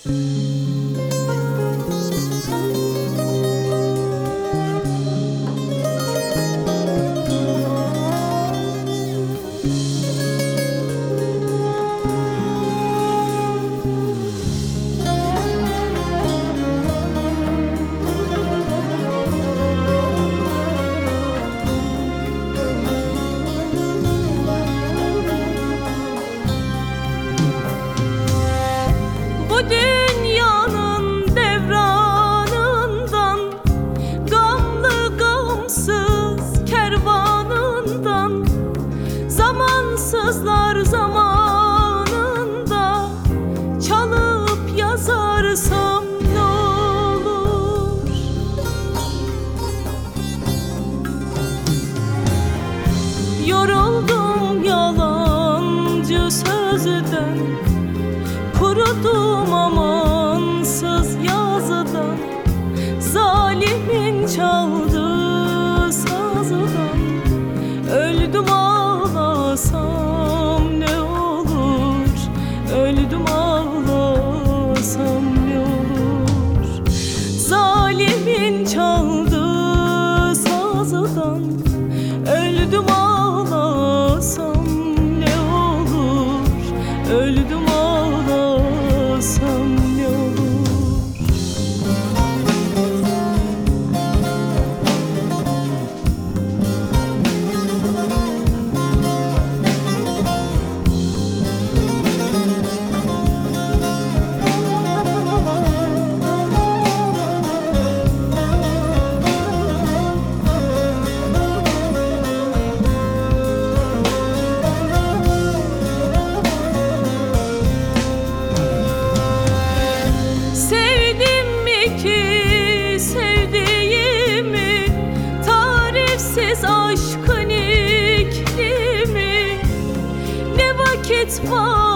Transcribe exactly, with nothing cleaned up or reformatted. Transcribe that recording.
Dünyanın devranından, gamlı gamsız kervanından, zamansızlar zamanında çalıp yazarsam ne olur? Yoruldum yalancı sözden, kurudum amansız yazıdan, zalimin çaldığı sazıdan. Öldüm ağlasam ne olur, öldüm ağlasam ne olur. Zalimin çaldığı sazıdan, öldüm ağlasam ne olur, öldüm ağlasam ne olur. Sevdim mi ki sevdiğimi, tarifsiz aşkın iklimi, ne vakit var